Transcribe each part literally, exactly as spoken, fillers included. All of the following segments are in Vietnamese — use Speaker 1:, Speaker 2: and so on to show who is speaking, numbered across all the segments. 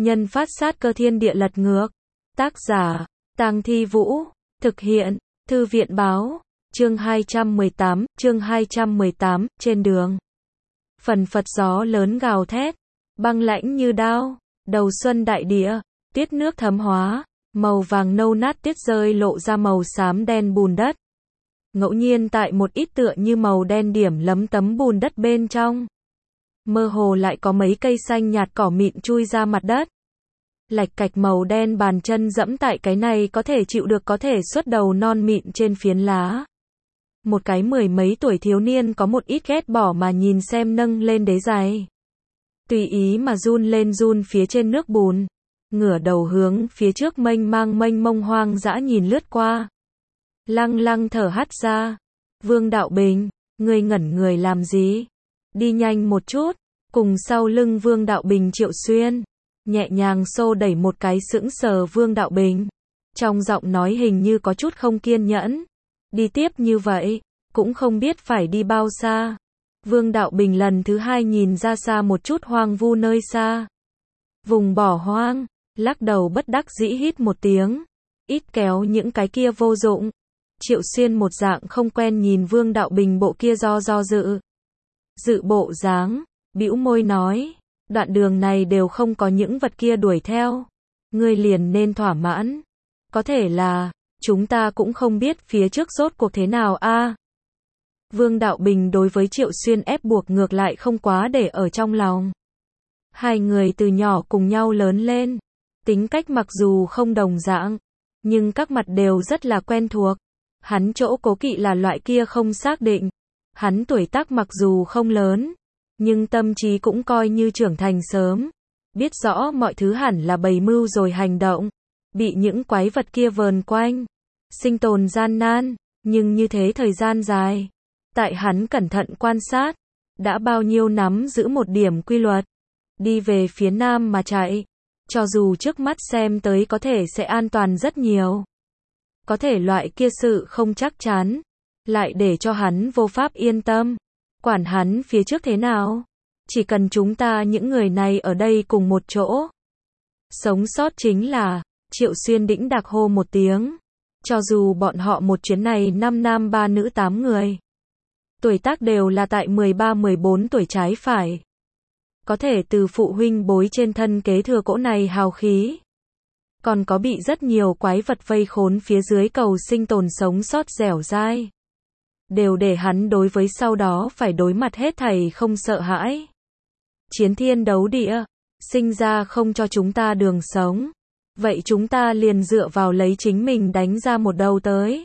Speaker 1: Nhân phát sát cơ thiên địa lật ngược. Tác giả, Tang Thi Vũ. Thực hiện, Thư viện báo. Chương hai trăm mười tám, chương hai trăm mười tám, trên đường. Phần phật gió lớn gào thét, băng lãnh như đao, đầu xuân đại địa, tiết nước thấm hóa, màu vàng nâu nát tiết rơi lộ ra màu xám đen bùn đất. Ngẫu nhiên tại một ít tựa như màu đen điểm lấm tấm bùn đất bên trong. Mơ hồ lại có mấy cây xanh nhạt cỏ mịn chui ra mặt đất. Lạch cạch màu đen bàn chân dẫm tại cái này có thể chịu được có thể xuất đầu non mịn trên phiến lá. Một cái mười mấy tuổi thiếu niên có một ít ghét bỏ mà nhìn xem nâng lên đế giày. Tùy ý mà run lên run phía trên nước bùn. Ngửa đầu hướng phía trước mênh mang mênh mông hoang dã nhìn lướt qua. Lăng lăng thở hắt ra. Vương Đạo Bình, ngươi ngẩn người làm gì? Đi nhanh một chút. Cùng sau lưng Vương Đạo Bình Triệu Xuyên. Nhẹ nhàng xô đẩy một cái sững sờ Vương Đạo Bình. Trong giọng nói hình như có chút không kiên nhẫn. Đi tiếp như vậy, cũng không biết phải đi bao xa. Vương Đạo Bình lần thứ hai nhìn ra xa một chút hoang vu nơi xa. Vùng bỏ hoang, lắc đầu bất đắc dĩ hít một tiếng. Ít kéo những cái kia vô dụng. Triệu Xuyên một dạng không quen nhìn Vương Đạo Bình bộ kia do do dự. Dự bộ dáng, bĩu môi nói, đoạn đường này đều không có những vật kia đuổi theo. Ngươi liền nên thỏa mãn. Có thể là, chúng ta cũng không biết phía trước rốt cuộc thế nào a. À, Vương Đạo Bình đối với Triệu Xuyên ép buộc ngược lại không quá để ở trong lòng. Hai người từ nhỏ cùng nhau lớn lên. Tính cách mặc dù không đồng dạng, nhưng các mặt đều rất là quen thuộc. Hắn chỗ cố kỵ là loại kia không xác định. Hắn tuổi tác mặc dù không lớn, nhưng tâm trí cũng coi như trưởng thành sớm. Biết rõ mọi thứ hẳn là bày mưu rồi hành động. Bị những quái vật kia vờn quanh. Sinh tồn gian nan, nhưng như thế thời gian dài. Tại hắn cẩn thận quan sát, đã bao nhiêu nắm giữ một điểm quy luật. Đi về phía nam mà chạy. Cho dù trước mắt xem tới có thể sẽ an toàn rất nhiều. Có thể loại kia sự không chắc chắn. Lại để cho hắn vô pháp yên tâm. Quản hắn phía trước thế nào. Chỉ cần chúng ta những người này ở đây cùng một chỗ. Sống sót chính là, Triệu Xuyên đĩnh đạc hô một tiếng. Cho dù bọn họ một chuyến này năm nam ba nữ tám người. Tuổi tác đều là tại mười ba mười bốn tuổi trái phải. Có thể từ phụ huynh bối trên thân kế thừa cỗ này hào khí. Còn có bị rất nhiều quái vật vây khốn phía dưới cầu sinh tồn sống sót dẻo dai. Đều để hắn đối với sau đó phải đối mặt hết thảy không sợ hãi. Chiến thiên đấu địa, sinh ra không cho chúng ta đường sống. Vậy chúng ta liền dựa vào lấy chính mình đánh ra một đầu tới.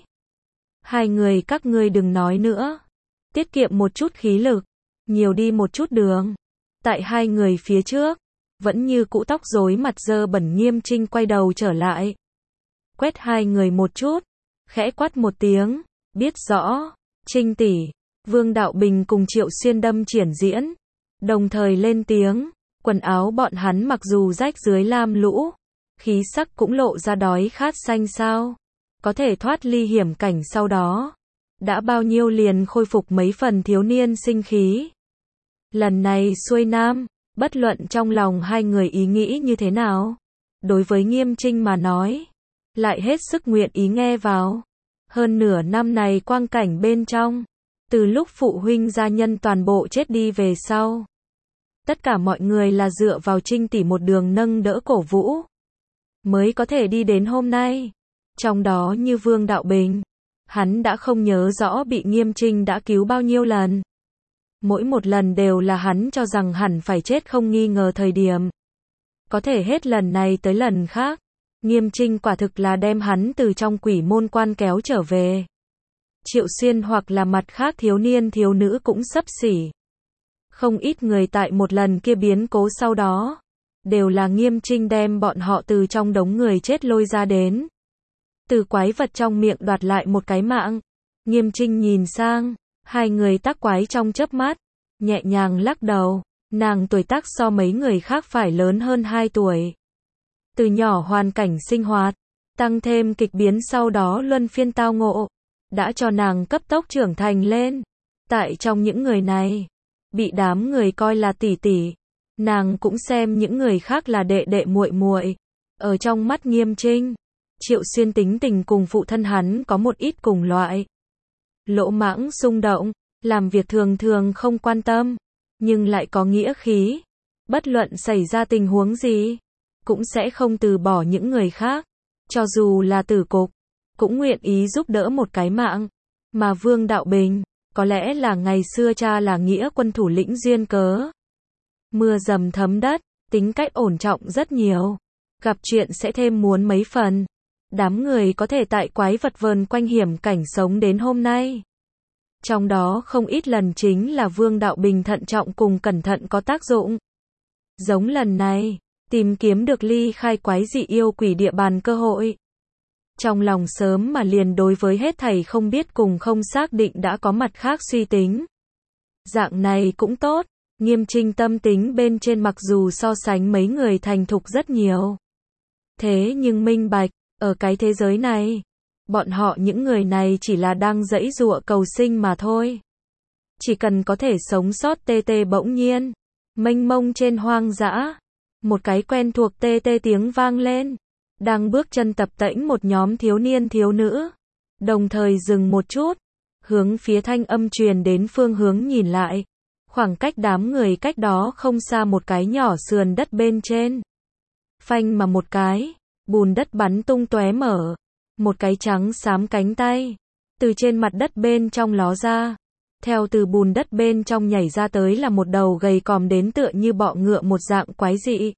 Speaker 1: Hai người các ngươi đừng nói nữa. Tiết kiệm một chút khí lực. Nhiều đi một chút đường. Tại hai người phía trước. Vẫn như cũ tóc rối mặt dơ bẩn Nghiêm Trinh quay đầu trở lại. Quét hai người một chút. Khẽ quát một tiếng. Biết rõ. Trinh tỷ. Vương Đạo Bình cùng Triệu Xuyên đâm triển diễn. Đồng thời lên tiếng. Quần áo bọn hắn mặc dù rách dưới lam lũ. Khí sắc cũng lộ ra đói khát xanh sao. Có thể thoát ly hiểm cảnh sau đó. Đã bao nhiêu liền khôi phục mấy phần thiếu niên sinh khí. Lần này xuôi nam, bất luận trong lòng hai người ý nghĩ như thế nào. Đối với Nghiêm Trinh mà nói. Lại hết sức nguyện ý nghe vào. Hơn nửa năm này quang cảnh bên trong. Từ lúc phụ huynh gia nhân toàn bộ chết đi về sau. Tất cả mọi người là dựa vào Trinh tỷ một đường nâng đỡ cổ vũ. Mới có thể đi đến hôm nay. Trong đó như Vương Đạo Bình. Hắn đã không nhớ rõ bị Nghiêm Trinh đã cứu bao nhiêu lần. Mỗi một lần đều là hắn cho rằng hẳn phải chết không nghi ngờ thời điểm. Có thể hết lần này tới lần khác. Nghiêm Trinh quả thực là đem hắn từ trong quỷ môn quan kéo trở về. Triệu Xuyên hoặc là mặt khác thiếu niên thiếu nữ cũng xấp xỉ. Không ít người tại một lần kia biến cố sau đó. Đều là Nghiêm Trinh đem bọn họ từ trong đống người chết lôi ra đến. Từ quái vật trong miệng đoạt lại một cái mạng. Nghiêm Trinh nhìn sang. Hai người tác quái trong chớp mắt. Nhẹ nhàng lắc đầu. Nàng tuổi tác so mấy người khác phải lớn hơn hai tuổi. Từ nhỏ hoàn cảnh sinh hoạt. Tăng thêm kịch biến sau đó luân phiên tao ngộ. Đã cho nàng cấp tốc trưởng thành lên. Tại trong những người này. Bị đám người coi là tỷ tỷ. Nàng cũng xem những người khác là đệ đệ muội muội. Ở trong mắt Nghiêm Trinh, Triệu Xuyên tính tình cùng phụ thân hắn có một ít cùng loại. Lỗ mãng xung động, làm việc thường thường không quan tâm, nhưng lại có nghĩa khí. Bất luận xảy ra tình huống gì, cũng sẽ không từ bỏ những người khác. Cho dù là tử cục, cũng nguyện ý giúp đỡ một cái mạng. Mà Vương Đạo Bình, có lẽ là ngày xưa cha là nghĩa quân thủ lĩnh duyên cớ. Mưa dầm thấm đất, tính cách ổn trọng rất nhiều. Gặp chuyện sẽ thêm muốn mấy phần. Đám người có thể tại quái vật vờn quanh hiểm cảnh sống đến hôm nay. Trong đó không ít lần chính là Vương Đạo Bình thận trọng cùng cẩn thận có tác dụng. Giống lần này, tìm kiếm được ly khai quái dị yêu quỷ địa bàn cơ hội. Trong lòng sớm mà liền đối với hết thảy không biết cùng không xác định đã có mặt khác suy tính. Dạng này cũng tốt, Nghiêm Trinh tâm tính bên trên mặc dù so sánh mấy người thành thục rất nhiều. Thế nhưng minh bạch, ở cái thế giới này, bọn họ những người này chỉ là đang giãy giụa cầu sinh mà thôi. Chỉ cần có thể sống sót tê tê bỗng nhiên, mênh mông trên hoang dã, một cái quen thuộc tê tê tiếng vang lên. Đang bước chân tập tễnh một nhóm thiếu niên thiếu nữ, đồng thời dừng một chút, hướng phía thanh âm truyền đến phương hướng nhìn lại. Khoảng cách đám người cách đó không xa một cái nhỏ sườn đất bên trên. Phanh mà một cái, bùn đất bắn tung tóe mở, một cái trắng xám cánh tay, từ trên mặt đất bên trong ló ra. Theo từ bùn đất bên trong nhảy ra tới là một đầu gầy còm đến tựa như bọ ngựa một dạng quái dị.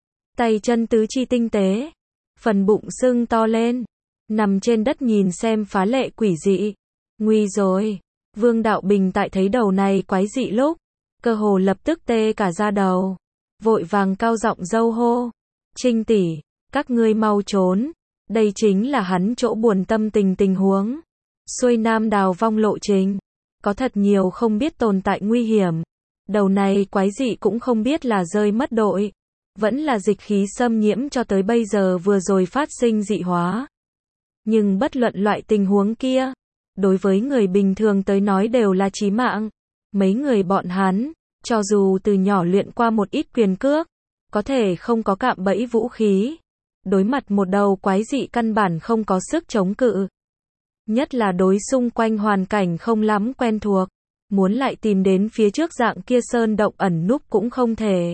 Speaker 1: Tay chân tứ chi tinh tế, phần bụng sưng to lên, nằm trên đất nhìn xem phá lệ quỷ dị. Nguy rồi, Vương Đạo Bình tại thấy đầu này quái dị lúc, cơ hồ lập tức tê cả da đầu, vội vàng cao giọng dâu hô, Trinh tỷ, các ngươi mau trốn, đây chính là hắn chỗ buồn tâm tình tình huống. Xuôi Nam đào vong lộ trình, có thật nhiều không biết tồn tại nguy hiểm. Đầu này quái dị cũng không biết là rơi mất đội, vẫn là dịch khí xâm nhiễm cho tới bây giờ vừa rồi phát sinh dị hóa. Nhưng bất luận loại tình huống kia, đối với người bình thường tới nói đều là chí mạng. Mấy người bọn hắn, cho dù từ nhỏ luyện qua một ít quyền cước, có thể không có cạm bẫy vũ khí. Đối mặt một đầu quái dị căn bản không có sức chống cự. Nhất là đối xung quanh hoàn cảnh không lắm quen thuộc, muốn lại tìm đến phía trước dạng kia sơn động ẩn núp cũng không thể.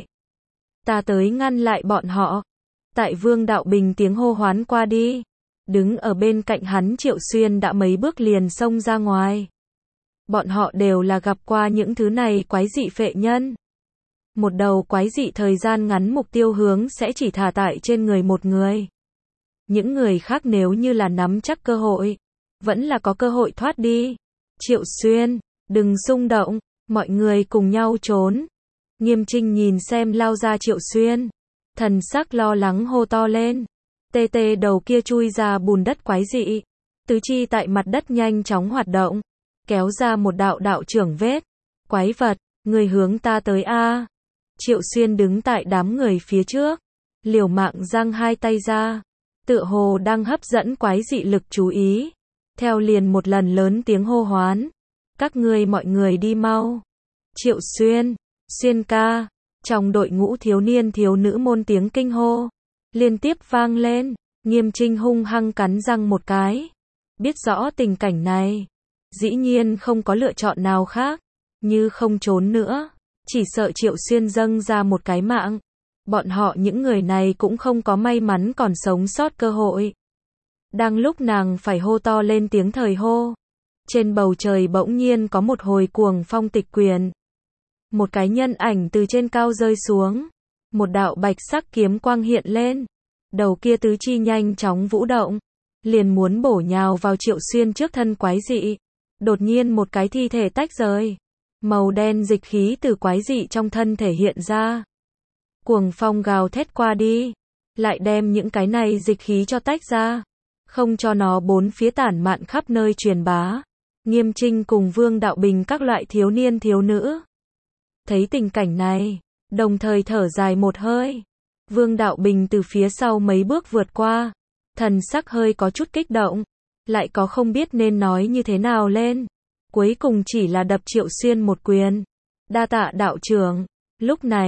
Speaker 1: Ta tới ngăn lại bọn họ. Tại Vương Đạo Bình tiếng hô hoán qua đi, đứng ở bên cạnh hắn Triệu Xuyên đã mấy bước liền xông ra ngoài. Bọn họ đều là gặp qua những thứ này quái dị phệ nhân. Một đầu quái dị thời gian ngắn mục tiêu hướng sẽ chỉ thả tại trên người một người. Những người khác nếu như là nắm chắc cơ hội, vẫn là có cơ hội thoát đi. Triệu Xuyên, đừng xung động, mọi người cùng nhau trốn. Nghiêm Trinh nhìn xem lao ra Triệu Xuyên, thần sắc lo lắng hô to lên. Tê tê đầu kia chui ra bùn đất quái dị, tứ chi tại mặt đất nhanh chóng hoạt động, kéo ra một đạo đạo trưởng vết. Quái vật, người hướng ta tới a. Triệu Xuyên đứng tại đám người phía trước, liều mạng giang hai tay ra, tựa hồ đang hấp dẫn quái dị lực chú ý. Theo liền một lần lớn tiếng hô hoán, các ngươi mọi người đi mau. Triệu Xuyên, Xuyên ca, trong đội ngũ thiếu niên thiếu nữ môn tiếng kinh hô liên tiếp vang lên. Nghiêm Trinh hung hăng cắn răng một cái, biết rõ tình cảnh này, dĩ nhiên không có lựa chọn nào khác, như không trốn nữa, chỉ sợ Triệu Xuyên dâng ra một cái mạng. Bọn họ những người này cũng không có may mắn còn sống sót cơ hội. Đang lúc nàng phải hô to lên tiếng thời hô, trên bầu trời bỗng nhiên có một hồi cuồng phong tịch quyền. Một cái nhân ảnh từ trên cao rơi xuống, một đạo bạch sắc kiếm quang hiện lên, đầu kia tứ chi nhanh chóng vũ động, liền muốn bổ nhào vào Triệu Xuyên trước thân quái dị. Đột nhiên một cái thi thể tách rời, màu đen dịch khí từ quái dị trong thân thể hiện ra. Cuồng phong gào thét qua đi, lại đem những cái này dịch khí cho tách ra, không cho nó bốn phía tản mạn khắp nơi truyền bá. Nghiêm Trinh cùng Vương Đạo Bình các loại thiếu niên thiếu nữ thấy tình cảnh này, đồng thời thở dài một hơi. Vương Đạo Bình từ phía sau mấy bước vượt qua, thần sắc hơi có chút kích động, lại có không biết nên nói như thế nào lên. Cuối cùng chỉ là đập Triệu Xuyên một quyền. Đa tạ đạo trưởng. Lúc này,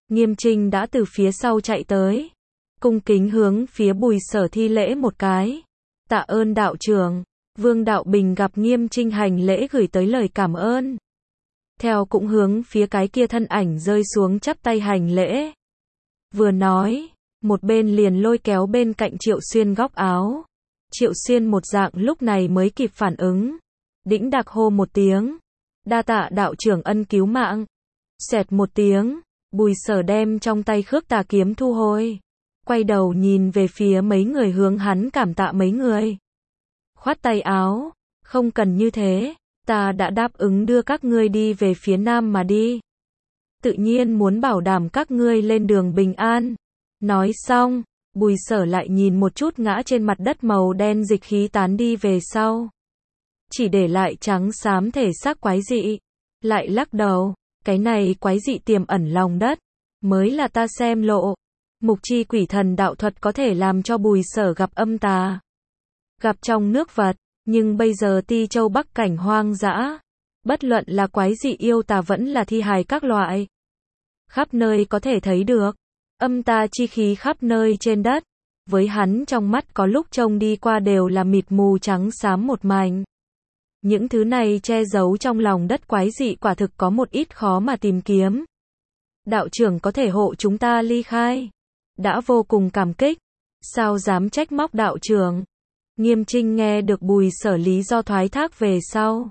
Speaker 1: Nghiêm Trinh đã từ phía sau chạy tới, cung kính hướng phía Bùi Sở thi lễ một cái. Tạ ơn đạo trưởng. Vương Đạo Bình gặp Nghiêm Trinh hành lễ gửi tới lời cảm ơn. Theo cũng hướng phía cái kia thân ảnh rơi xuống chắp tay hành lễ. Vừa nói, một bên liền lôi kéo bên cạnh Triệu Xuyên góc áo. Triệu Xuyên một dạng lúc này mới kịp phản ứng. Đĩnh đạc hô một tiếng. Đa tạ đạo trưởng ân cứu mạng. Xẹt một tiếng, Bùi Sở đem trong tay khước tà kiếm thu hồi. Quay đầu nhìn về phía mấy người hướng hắn cảm tạ mấy người. Khoát tay áo, không cần như thế, ta đã đáp ứng đưa các ngươi đi về phía nam mà đi. Tự nhiên muốn bảo đảm các ngươi lên đường bình an. Nói xong, Bùi Sở lại nhìn một chút ngã trên mặt đất màu đen dịch khí tán đi về sau. Chỉ để lại trắng xám thể xác quái dị. Lại lắc đầu, cái này quái dị tiềm ẩn lòng đất, mới là ta xem lộ. Mục chi quỷ thần đạo thuật có thể làm cho Bùi Sở gặp âm tà, gặp trong nước vật, nhưng bây giờ Ti Châu Bắc cảnh hoang dã, bất luận là quái dị yêu tà vẫn là thi hài các loại, khắp nơi có thể thấy được, âm tà chi khí khắp nơi trên đất, với hắn trong mắt có lúc trông đi qua đều là mịt mù trắng xám một mảnh. Những thứ này che giấu trong lòng đất quái dị quả thực có một ít khó mà tìm kiếm. Đạo trưởng có thể hộ chúng ta ly khai, đã vô cùng cảm kích, sao dám trách móc đạo trưởng. Nghiêm Trinh nghe được Bùi Sở lý do thoái thác về sau,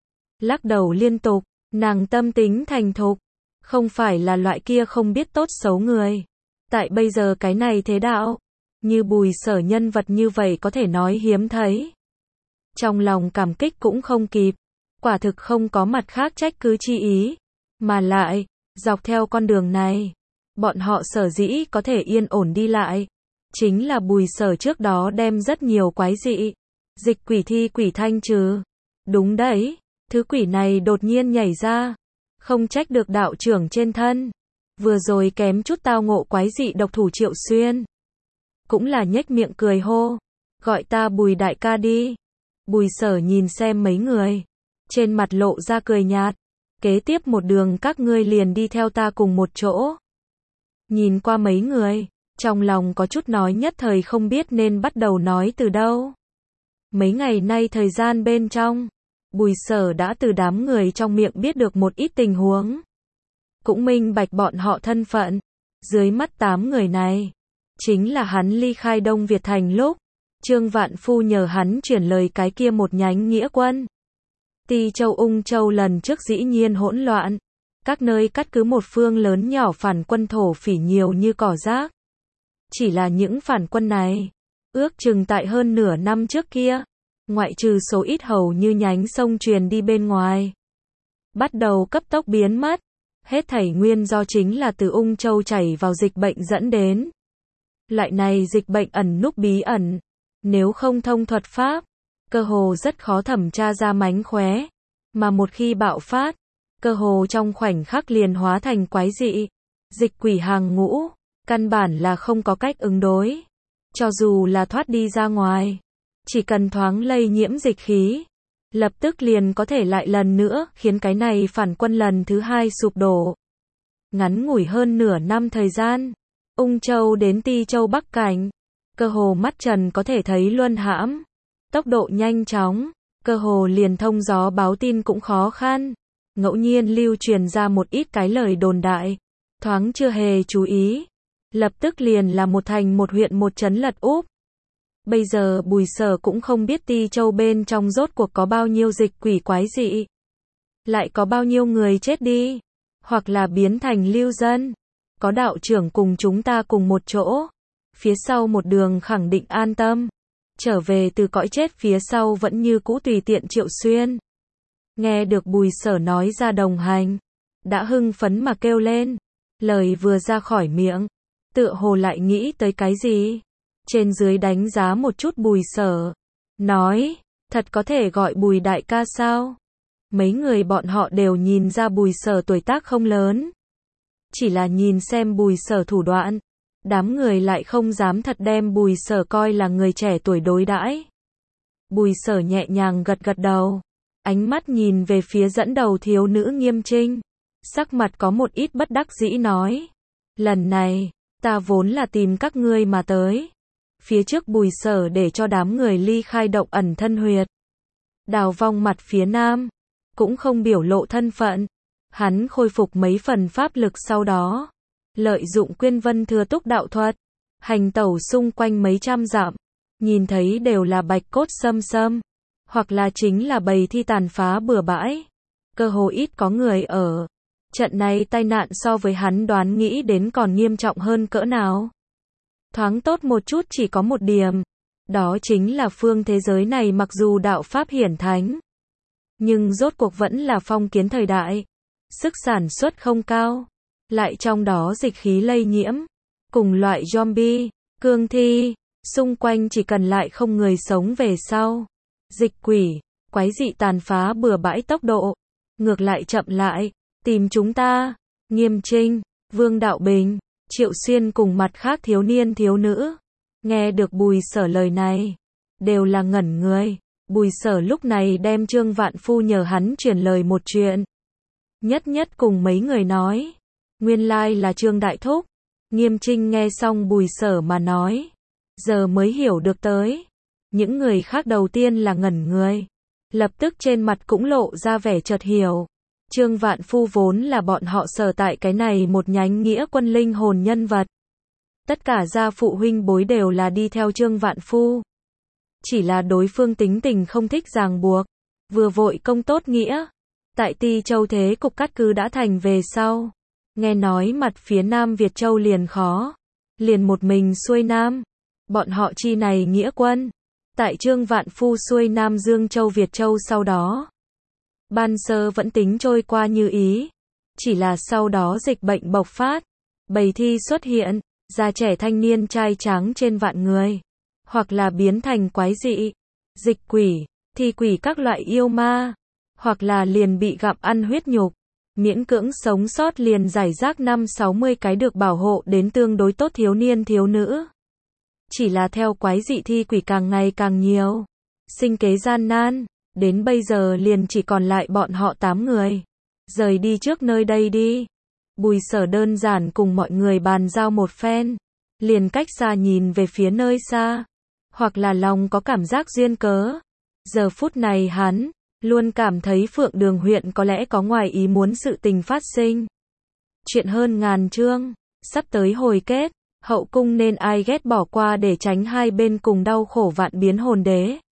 Speaker 1: lắc đầu liên tục, nàng tâm tính thành thục, không phải là loại kia không biết tốt xấu người. Tại bây giờ cái này thế đạo, như Bùi Sở nhân vật như vậy có thể nói hiếm thấy. Trong lòng cảm kích cũng không kịp, quả thực không có mặt khác trách cứ chi ý, mà lại, dọc theo con đường này, bọn họ sở dĩ có thể yên ổn đi lại, chính là Bùi Sở trước đó đem rất nhiều quái dị, dịch quỷ thi quỷ thanh trừ. Đúng đấy, thứ quỷ này đột nhiên nhảy ra, không trách được đạo trưởng trên thân. Vừa rồi kém chút tao ngộ quái dị độc thủ Triệu Xuyên, cũng là nhếch miệng cười hô, gọi ta Bùi đại ca đi. Bùi Sở nhìn xem mấy người, trên mặt lộ ra cười nhạt, kế tiếp một đường các ngươi liền đi theo ta cùng một chỗ. Nhìn qua mấy người, trong lòng có chút nói nhất thời không biết nên bắt đầu nói từ đâu. Mấy ngày nay thời gian bên trong, Bùi Sở đã từ đám người trong miệng biết được một ít tình huống, cũng minh bạch bọn họ thân phận. Dưới mắt tám người này, chính là hắn ly khai Đông Việt thành lúc Trương Vạn Phu nhờ hắn chuyển lời cái kia một nhánh nghĩa quân. Ti Châu Ung Châu lần trước dĩ nhiên hỗn loạn, các nơi cắt cứ một phương lớn nhỏ phản quân thổ phỉ nhiều như cỏ rác. Chỉ là những phản quân này, ước chừng tại hơn nửa năm trước kia, ngoại trừ số ít hầu như nhánh sông truyền đi bên ngoài, bắt đầu cấp tốc biến mất. Hết thảy nguyên do chính là từ Ung Châu chảy vào dịch bệnh dẫn đến. Loại này dịch bệnh ẩn núp bí ẩn, nếu không thông thuật pháp, cơ hồ rất khó thẩm tra ra mánh khóe, mà một khi bạo phát, cơ hồ trong khoảnh khắc liền hóa thành quái dị, dịch quỷ hàng ngũ, căn bản là không có cách ứng đối. Cho dù là thoát đi ra ngoài, chỉ cần thoáng lây nhiễm dịch khí, lập tức liền có thể lại lần nữa khiến cái này phản quân lần thứ hai sụp đổ. Ngắn ngủi hơn nửa năm thời gian, Ung Châu đến Ti Châu Bắc cảnh, cơ hồ mắt trần có thể thấy luân hãm, tốc độ nhanh chóng, cơ hồ liền thông gió báo tin cũng khó khăn. Ngẫu nhiên lưu truyền ra một ít cái lời đồn đại, thoáng chưa hề chú ý, lập tức liền là một thành một huyện một trấn lật úp. Bây giờ Bùi Sở cũng không biết Ti Châu bên trong rốt cuộc có bao nhiêu dịch quỷ quái dị, lại có bao nhiêu người chết đi, hoặc là biến thành lưu dân. Có đạo trưởng cùng chúng ta cùng một chỗ, phía sau một đường khẳng định an tâm. Trở về từ cõi chết phía sau vẫn như cũ tùy tiện Triệu Xuyên. Nghe được Bùi Sở nói ra đồng hành, đã hưng phấn mà kêu lên. Lời vừa ra khỏi miệng, tựa hồ lại nghĩ tới cái gì. Trên dưới đánh giá một chút Bùi Sở, nói, thật có thể gọi Bùi đại ca sao? Mấy người bọn họ đều nhìn ra Bùi Sở tuổi tác không lớn, chỉ là nhìn xem Bùi Sở thủ đoạn, đám người lại không dám thật đem Bùi Sở coi là người trẻ tuổi đối đãi. Bùi Sở nhẹ nhàng gật gật đầu, ánh mắt nhìn về phía dẫn đầu thiếu nữ Nghiêm Trinh, sắc mặt có một ít bất đắc dĩ nói, Lần này, ta vốn là tìm các ngươi mà tới. Phía trước Bùi Sở để cho đám người ly khai động ẩn thân huyệt. Đào vong mặt phía nam, cũng không biểu lộ thân phận. Hắn khôi phục mấy phần pháp lực sau đó. Lợi dụng Quyên Vân Thừa Túc đạo thuật. Hành tẩu xung quanh mấy trăm dặm. Nhìn thấy đều là bạch cốt xâm xâm. Hoặc là chính là bầy thi tàn phá bừa bãi. Cơ hồ ít có người ở. Trận này tai nạn so với hắn đoán nghĩ đến còn nghiêm trọng hơn cỡ nào. Thoáng tốt một chút chỉ có một điểm. Đó chính là phương thế giới này mặc dù đạo pháp hiển thánh. Nhưng rốt cuộc vẫn là phong kiến thời đại. Sức sản xuất không cao. Lại trong đó dịch khí lây nhiễm. Cùng loại zombie, cương thi. Xung quanh chỉ cần lại không người sống về sau. Dịch quỷ, quái dị tàn phá bừa bãi tốc độ. Ngược lại chậm lại. Tìm chúng ta. Nghiêm Trinh, Vương Đạo Bình, Triệu Xuyên cùng mặt khác thiếu niên thiếu nữ. Nghe được Bùi Sở lời này. Đều là ngẩn người. Bùi Sở lúc này đem Trương Vạn Phu nhờ hắn truyền lời một chuyện. Nhất nhất cùng mấy người nói. Nguyên lai là Trương Đại Thúc. Nghiêm Trinh nghe xong Bùi Sở mà nói. Giờ mới hiểu được tới. Những người khác đầu tiên là ngẩn người. Lập tức trên mặt cũng lộ ra vẻ chợt hiểu. Trương Vạn Phu vốn là bọn họ Sở tại cái này một nhánh nghĩa quân linh hồn nhân vật. Tất cả gia phụ huynh bối đều là đi theo Trương Vạn Phu. Chỉ là đối phương tính tình không thích ràng buộc. Vừa vội công tốt nghĩa. Tại Ti Châu thế cục cắt cứ đã thành về sau. Nghe nói mặt phía Nam Việt Châu liền khó. Liền một mình xuôi Nam. Bọn họ chi này nghĩa quân. Tại Trương Vạn Phu xuôi Nam Dương Châu Việt Châu sau đó. Ban sơ vẫn tính trôi qua như ý. Chỉ là sau đó dịch bệnh bộc phát. Bầy thi xuất hiện. Già trẻ thanh niên trai tráng trên vạn người. Hoặc là biến thành quái dị. Dịch quỷ. Thi quỷ các loại yêu ma. Hoặc là liền bị gặm ăn huyết nhục. Miễn cưỡng sống sót liền giải rác năm sáu mươi cái được bảo hộ đến tương đối tốt thiếu niên thiếu nữ. Chỉ là theo quái dị thi quỷ càng ngày càng nhiều. Sinh kế gian nan. Đến bây giờ liền chỉ còn lại bọn họ tám người. Rời đi trước nơi đây đi. Bùi Sở đơn giản cùng mọi người bàn giao một phen. Liền cách xa nhìn về phía nơi xa. Hoặc là lòng có cảm giác duyên cớ. Giờ phút này hắn luôn cảm thấy Phượng Đường huyện có lẽ có ngoài ý muốn sự tình phát sinh. Chuyện hơn ngàn chương. Sắp tới hồi kết. Hậu cung nên ai ghét bỏ qua để tránh hai bên cùng đau khổ vạn biến hồn đế.